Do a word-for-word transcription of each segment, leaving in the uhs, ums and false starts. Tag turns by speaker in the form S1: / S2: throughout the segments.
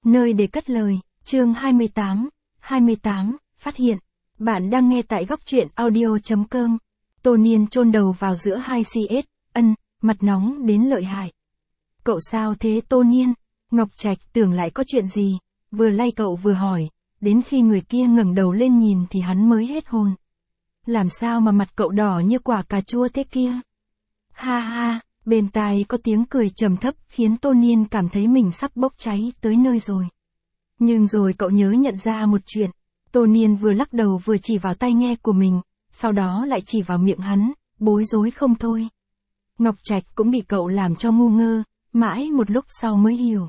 S1: Nơi để cất lời, chương hai mươi tám, hai mươi tám, phát hiện. Bạn đang nghe tại góc truyện audio.com. Tô Niên chôn đầu vào giữa hai xê ét, ân, mặt nóng đến lợi hại. Cậu sao thế Tô Niên? Ngọc Trạch tưởng lại có chuyện gì, vừa lay cậu vừa hỏi, đến khi người kia ngẩng đầu lên nhìn thì hắn mới hết hồn. Làm sao mà mặt cậu đỏ như quả cà chua thế kia? Ha ha, bên tai có tiếng cười trầm thấp khiến Tô Niên cảm thấy mình sắp bốc cháy tới nơi rồi. Nhưng rồi cậu nhớ nhận ra một chuyện, Tô Niên vừa lắc đầu vừa chỉ vào tai nghe của mình, sau đó lại chỉ vào miệng hắn, bối rối không thôi. Ngọc Trạch cũng bị cậu làm cho ngu ngơ, mãi một lúc sau mới hiểu.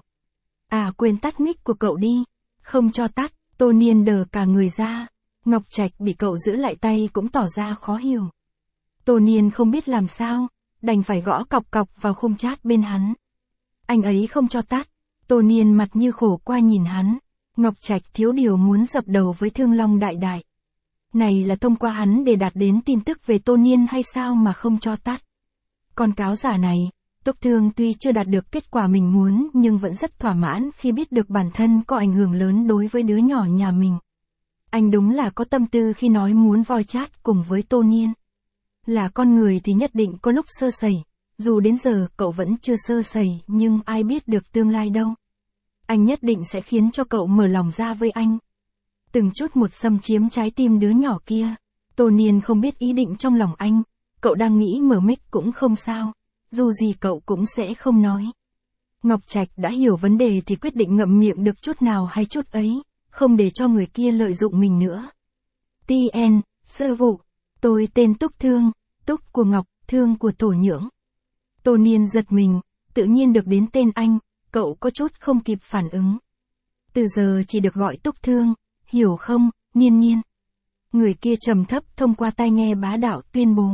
S1: À quên tắt mic của cậu đi, không cho tắt, Tô Niên đờ cả người ra. Ngọc Trạch bị cậu giữ lại tay cũng tỏ ra khó hiểu. Tô Niên không biết làm sao, đành phải gõ cọc cọc vào khung chat bên hắn. Anh ấy không cho tắt, Tô Niên mặt như khổ qua nhìn hắn. Ngọc Trạch thiếu điều muốn dập đầu với Thương Long đại đại. Này là thông qua hắn để đạt đến tin tức về Tô Niên hay sao mà không cho tắt? Con cáo giả này, Túc Thương tuy chưa đạt được kết quả mình muốn nhưng vẫn rất thỏa mãn khi biết được bản thân có ảnh hưởng lớn đối với đứa nhỏ nhà mình. Anh đúng là có tâm tư khi nói muốn voi chat cùng với Tô Niên. Là con người thì nhất định có lúc sơ sẩy, dù đến giờ cậu vẫn chưa sơ sẩy nhưng ai biết được tương lai đâu. Anh nhất định sẽ khiến cho cậu mở lòng ra với anh. Từng chút một xâm chiếm trái tim đứa nhỏ kia. Tô Niên không biết ý định trong lòng anh, cậu đang nghĩ mở mic cũng không sao, dù gì cậu cũng sẽ không nói. Ngọc Trạch đã hiểu vấn đề thì quyết định ngậm miệng được chút nào hay chút ấy, không để cho người kia lợi dụng mình nữa. tê en, sơ vụ, tôi tên Túc Thương, Túc của Ngọc, Thương của Thổ Nhưỡng. Tô Niên giật mình, tự nhiên được đến tên anh, cậu có chút không kịp phản ứng. Từ giờ chỉ được gọi Túc Thương, hiểu không, Niên Niên. Người kia trầm thấp thông qua tai nghe bá đạo tuyên bố.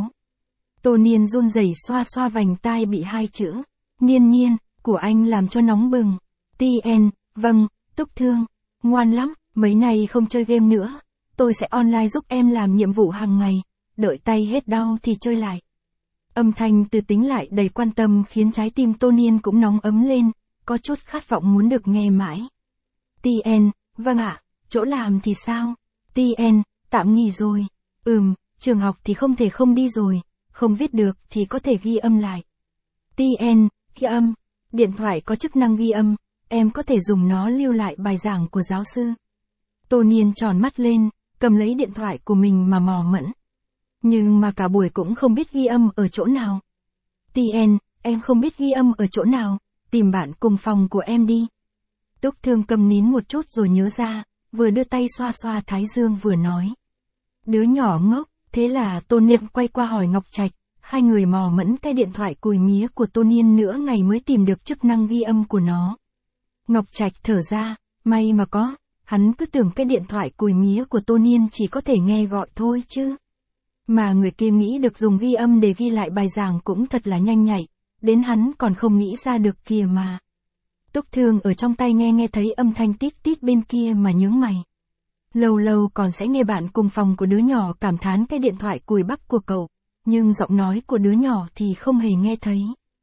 S1: Tô Niên run rẩy xoa xoa vành tai bị hai chữ, Niên Niên, của anh làm cho nóng bừng. tê en, vâng, Túc Thương, ngoan lắm, mấy nay không chơi game nữa. Tôi sẽ online giúp em làm nhiệm vụ hàng ngày, đợi tay hết đau thì chơi lại. Âm thanh từ tính lại đầy quan tâm khiến trái tim Tô Niên cũng nóng ấm lên, có chút khát vọng muốn được nghe mãi. tê en, vâng ạ, chỗ làm thì sao? tê en, tạm nghỉ rồi. Ừm, trường học thì không thể không đi rồi, không viết được thì có thể ghi âm lại. tê en, ghi âm, điện thoại có chức năng ghi âm, em có thể dùng nó lưu lại bài giảng của giáo sư. Tô Niên tròn mắt lên, cầm lấy điện thoại của mình mà mò mẫm. Nhưng mà cả buổi cũng không biết ghi âm ở chỗ nào. tê en, em không biết ghi âm ở chỗ nào, tìm bạn cùng phòng của em đi. Túc Thương cầm nín một chút rồi nhớ ra, vừa đưa tay xoa xoa thái dương vừa nói. Đứa nhỏ ngốc, thế là Tô Niên quay qua hỏi Ngọc Trạch, hai người mò mẫm cái điện thoại cùi mía của Tô Niên nửa ngày mới tìm được chức năng ghi âm của nó. Ngọc Trạch thở ra, may mà có, hắn cứ tưởng cái điện thoại cùi mía của Tô Niên chỉ có thể nghe gọi thôi chứ. Mà người kia nghĩ được dùng ghi âm để ghi lại bài giảng cũng thật là nhanh nhạy, đến hắn còn không nghĩ ra được kìa mà. Túc Thương ở trong tay nghe nghe thấy âm thanh tít tít bên kia mà nhướng mày. Lâu lâu còn sẽ nghe bạn cùng phòng của đứa nhỏ cảm thán cái điện thoại cùi bắp của cậu, nhưng giọng nói của đứa nhỏ thì không hề nghe thấy.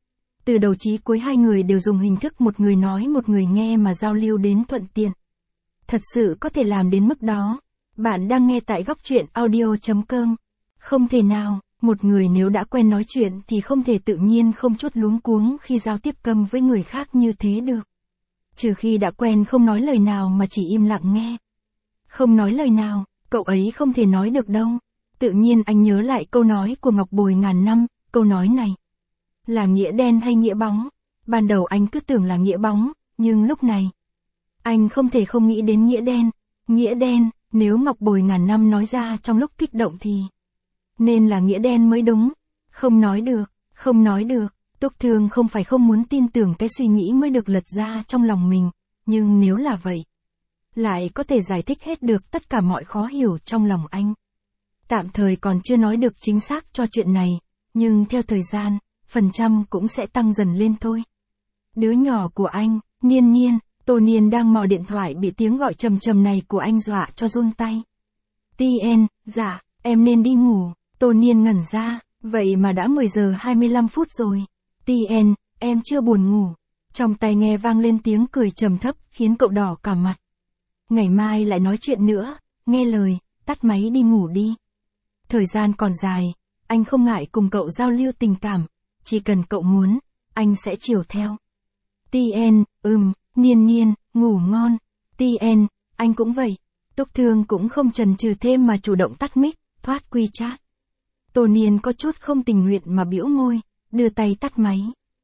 S1: Từ đầu chí cuối hai người đều dùng hình thức một người nói một người nghe mà giao lưu đến thuận tiện. Thật sự có thể làm đến mức đó. Bạn đang nghe tại góc truyện audio.com. Không thể nào, một người nếu đã quen nói chuyện thì không thể tự nhiên không chút luống cuống khi giao tiếp câm với người khác như thế được. Trừ khi đã quen không nói lời nào mà chỉ im lặng nghe. Không nói lời nào, cậu ấy không thể nói được đâu. Tự nhiên anh nhớ lại câu nói của Ngọc Bồi ngàn năm, câu nói này. Là nghĩa đen hay nghĩa bóng? Ban đầu anh cứ tưởng là nghĩa bóng, nhưng lúc này, anh không thể không nghĩ đến nghĩa đen. Nghĩa đen, nếu Ngọc Bồi ngàn năm nói ra trong lúc kích động thì nên là nghĩa đen mới đúng. Không nói được, không nói được. Túc Thương không phải không muốn tin tưởng cái suy nghĩ mới được lật ra trong lòng mình, nhưng nếu là vậy, lại có thể giải thích hết được tất cả mọi khó hiểu trong lòng anh. Tạm thời còn chưa nói được chính xác cho chuyện này, nhưng theo thời gian, phần trăm cũng sẽ tăng dần lên thôi. Đứa nhỏ của anh, Niên Niên, Tô Niên đang mò điện thoại bị tiếng gọi trầm trầm này của anh dọa cho run tay. tê en, dạ, em nên đi ngủ. Tô Niên ngẩn ra, vậy mà đã mười giờ hai mươi lăm phút rồi. tê en, em chưa buồn ngủ. Trong tai nghe vang lên tiếng cười trầm thấp khiến cậu đỏ cả mặt. Ngày mai lại nói chuyện nữa, nghe lời, tắt máy đi ngủ đi. Thời gian còn dài, anh không ngại cùng cậu giao lưu tình cảm, chỉ cần cậu muốn, anh sẽ chiều theo. tê en, ừm, Niên Niên, ngủ ngon. tê en, anh cũng vậy. Túc Thương cũng không chần chừ thêm mà chủ động tắt mic, thoát WeChat. Tô Niên có chút không tình nguyện mà bĩu môi, đưa tay tắt máy.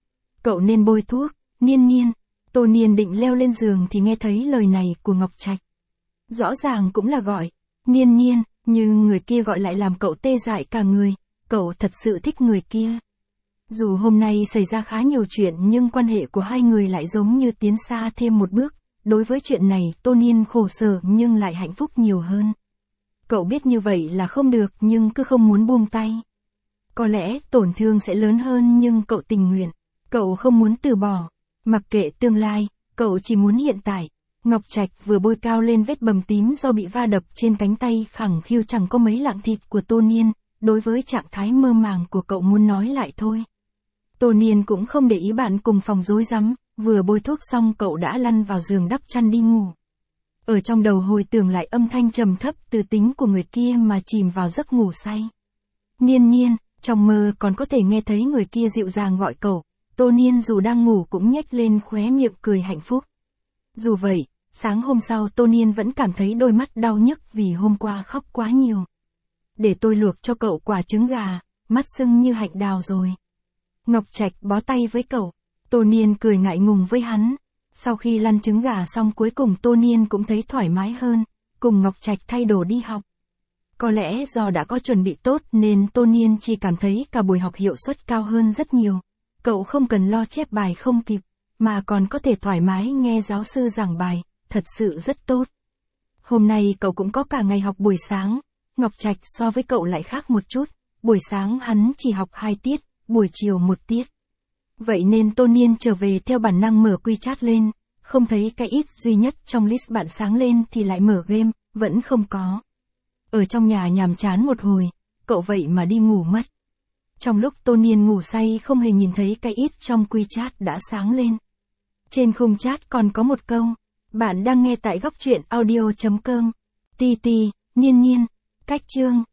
S1: Cậu nên bôi thuốc, Niên Niên. Tô Niên định leo lên giường thì nghe thấy lời này của Ngọc Trạch. Rõ ràng cũng là gọi, Niên Niên, nhưng người kia gọi lại làm cậu tê dại cả người, cậu thật sự thích người kia. Dù hôm nay xảy ra khá nhiều chuyện nhưng quan hệ của hai người lại giống như tiến xa thêm một bước. Đối với chuyện này Tô Niên khổ sở nhưng lại hạnh phúc nhiều hơn. Cậu biết như vậy là không được nhưng cứ không muốn buông tay. Có lẽ tổn thương sẽ lớn hơn nhưng cậu tình nguyện. Cậu không muốn từ bỏ. Mặc kệ tương lai, cậu chỉ muốn hiện tại. Ngọc Trạch vừa bôi cao lên vết bầm tím do bị va đập trên cánh tay khẳng khiu chẳng có mấy lạng thịt của Tô Niên. Đối với trạng thái mơ màng của cậu muốn nói lại thôi. Tô Niên cũng không để ý bạn cùng phòng rối rắm. Vừa bôi thuốc xong cậu đã lăn vào giường đắp chăn đi ngủ. Ở trong đầu hồi tưởng lại âm thanh trầm thấp từ tính của người kia mà chìm vào giấc ngủ say. Niên Niên, trong mơ còn có thể nghe thấy người kia dịu dàng gọi cậu. Tô Niên dù đang ngủ cũng nhếch lên khóe miệng cười hạnh phúc. Dù vậy, sáng hôm sau Tô Niên vẫn cảm thấy đôi mắt đau nhức vì hôm qua khóc quá nhiều. Để tôi luộc cho cậu quả trứng gà, mắt sưng như hạch đào rồi. Ngọc Trạch bó tay với cậu. Tô Niên cười ngại ngùng với hắn. Sau khi lăn trứng gà xong cuối cùng Tô Niên cũng thấy thoải mái hơn, cùng Ngọc Trạch thay đồ đi học. Có lẽ do đã có chuẩn bị tốt nên Tô Niên chỉ cảm thấy cả buổi học hiệu suất cao hơn rất nhiều. Cậu không cần lo chép bài không kịp, mà còn có thể thoải mái nghe giáo sư giảng bài, thật sự rất tốt. Hôm nay cậu cũng có cả ngày học buổi sáng, Ngọc Trạch so với cậu lại khác một chút, buổi sáng hắn chỉ học hai tiết, buổi chiều một tiết. Vậy nên Tô Niên trở về theo bản năng mở WeChat lên, không thấy cái ít duy nhất trong list bạn sáng lên thì lại mở game, vẫn không có. Ở trong nhà nhàm chán một hồi, cậu vậy mà đi ngủ mất. Trong lúc Tô Niên ngủ say không hề nhìn thấy cái ít trong WeChat đã sáng lên. Trên khung chat còn có một câu, bạn đang nghe tại góc truyện audio chấm com. Ti ti, Niên Niên, cách chương.